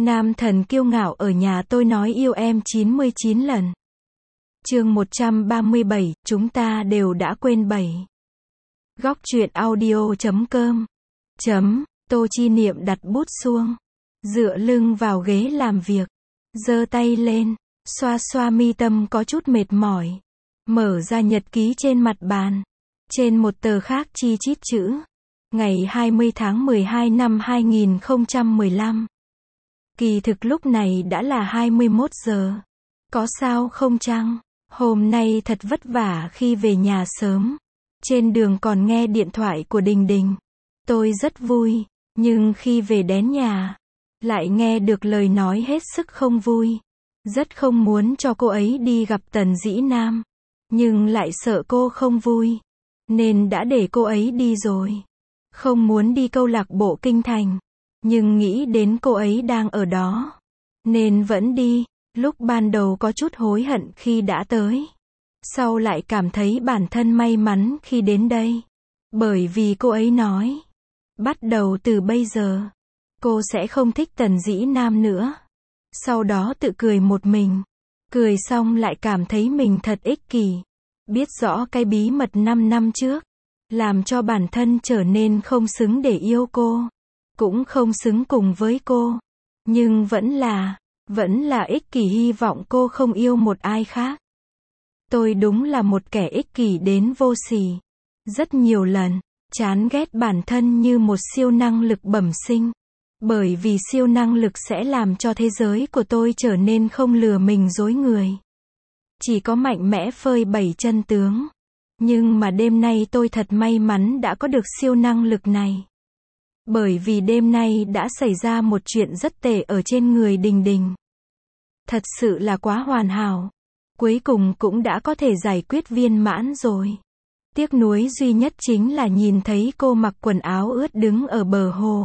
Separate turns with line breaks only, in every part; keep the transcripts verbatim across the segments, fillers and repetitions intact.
Nam thần kiêu ngạo ở nhà tôi nói yêu em chín mươi chín lần. Chương một trăm ba mươi bảy, chúng ta đều đã quên bảy. Góc truyện audio chấm com. Chấm, Tô Chi Niệm đặt bút xuống, dựa lưng vào ghế làm việc, giơ tay lên, xoa xoa mi tâm có chút mệt mỏi, mở ra nhật ký trên mặt bàn. Trên một tờ khác chi chít chữ. Ngày hai mươi tháng mười hai năm hai nghìn không trăm mười lăm. Kỳ thực lúc này đã là hai mươi mốt giờ. Có sao không chăng? Hôm nay thật vất vả khi về nhà sớm. Trên đường còn nghe điện thoại của Đình Đình. Tôi rất vui, nhưng khi về đến nhà, lại nghe được lời nói hết sức không vui. Rất không muốn cho cô ấy đi gặp Tần Dĩ Nam, nhưng lại sợ cô không vui, nên đã để cô ấy đi rồi. Không muốn đi câu lạc bộ Kinh Thành, nhưng nghĩ đến cô ấy đang ở đó, nên vẫn đi. Lúc ban đầu có chút hối hận khi đã tới, sau lại cảm thấy bản thân may mắn khi đến đây. Bởi vì cô ấy nói, bắt đầu từ bây giờ, cô sẽ không thích Tần Dĩ Nam nữa. Sau đó tự cười một mình. Cười xong lại cảm thấy mình thật ích kỷ. Biết rõ cái bí mật năm năm trước, làm cho bản thân trở nên không xứng để yêu cô, cũng không xứng cùng với cô. Nhưng vẫn là, vẫn là ích kỷ hy vọng cô không yêu một ai khác. Tôi đúng là một kẻ ích kỷ đến vô sỉ. Rất nhiều lần, chán ghét bản thân như một siêu năng lực bẩm sinh. Bởi vì siêu năng lực sẽ làm cho thế giới của tôi trở nên không lừa mình dối người. Chỉ có mạnh mẽ phơi bày chân tướng. Nhưng mà đêm nay tôi thật may mắn đã có được siêu năng lực này. Bởi vì đêm nay đã xảy ra một chuyện rất tệ ở trên người Đình Đình. Thật sự là quá hoàn hảo. Cuối cùng cũng đã có thể giải quyết viên mãn rồi. Tiếc nuối duy nhất chính là nhìn thấy cô mặc quần áo ướt đứng ở bờ hồ.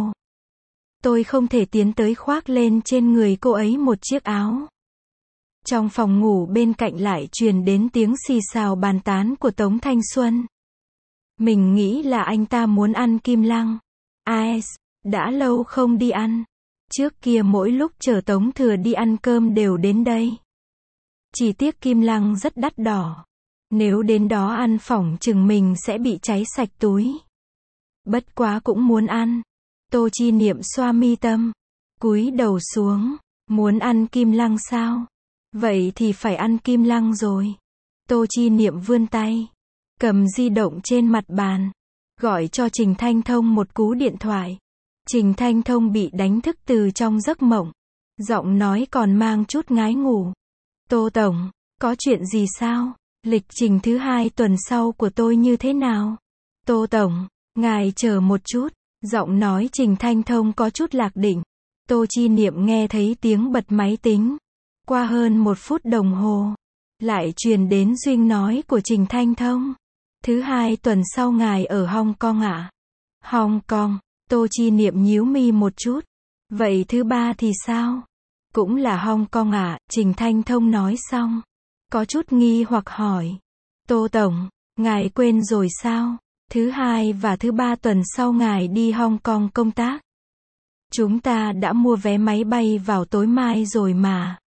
Tôi không thể tiến tới khoác lên trên người cô ấy một chiếc áo. Trong phòng ngủ bên cạnh lại truyền đến tiếng xì xào bàn tán của Tống Thanh Xuân. Mình nghĩ là anh ta muốn ăn kim lăng. Ai, đã lâu không đi ăn. Trước kia mỗi lúc chờ Tống Thừa đi ăn cơm đều đến đây. Chỉ tiếc kim lăng rất đắt đỏ. Nếu đến đó ăn phỏng chừng mình sẽ bị cháy sạch túi. Bất quá cũng muốn ăn. Tô Chi Niệm xoa mi tâm, cúi đầu xuống. Muốn ăn kim lăng sao? Vậy thì phải ăn kim lăng rồi. Tô Chi Niệm vươn tay, cầm di động trên mặt bàn, gọi cho Trình Thanh Thông một cú điện thoại. Trình Thanh Thông bị đánh thức từ trong giấc mộng. Giọng nói còn mang chút ngái ngủ. Tô Tổng, có chuyện gì sao? Lịch trình thứ hai tuần sau của tôi như thế nào? Tô Tổng, ngài chờ một chút. Giọng nói Trình Thanh Thông có chút lạc định. Tô Chi Niệm nghe thấy tiếng bật máy tính. Qua hơn một phút đồng hồ, lại truyền đến Duyên nói của Trình Thanh Thông. Thứ hai tuần sau ngài ở Hong Kong ạ? À? Hong Kong, Tô Chi Niệm nhíu mi một chút. Vậy thứ ba thì sao? Cũng là Hong Kong ạ, à? Trình Thanh Thông nói xong, có chút nghi hoặc hỏi. Tô Tổng, ngài quên rồi sao? Thứ hai và thứ ba tuần sau ngài đi Hong Kong công tác. Chúng ta đã mua vé máy bay vào tối mai rồi mà.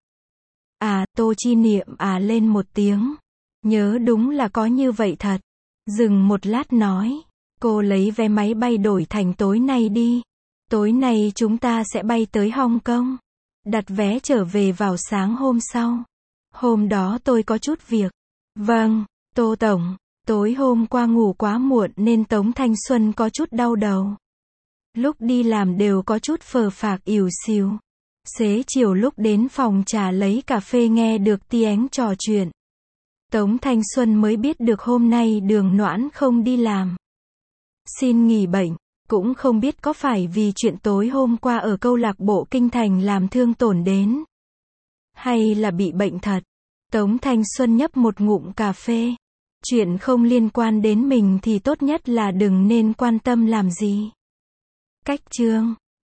À, Tô Chi Niệm à lên một tiếng. Nhớ đúng là có như vậy thật. Dừng một lát nói. Cô lấy vé máy bay đổi thành tối nay đi. Tối nay chúng ta sẽ bay tới Hong Kong. Đặt vé trở về vào sáng hôm sau. Hôm đó tôi có chút việc. Vâng, Tô Tổng. Tối hôm qua ngủ quá muộn nên Tống Thanh Xuân có chút đau đầu. Lúc đi làm đều có chút phờ phạc ỉu xìu. Xế chiều lúc đến phòng trà lấy cà phê nghe được tiếng trò chuyện. Tống Thanh Xuân mới biết được hôm nay Đường Noãn không đi làm. Xin nghỉ bệnh, cũng không biết có phải vì chuyện tối hôm qua ở câu lạc bộ Kinh Thành làm thương tổn đến. Hay là bị bệnh thật. Tống Thanh Xuân nhấp một ngụm cà phê. Chuyện không liên quan đến mình thì tốt nhất là đừng nên quan tâm làm gì. Cách chương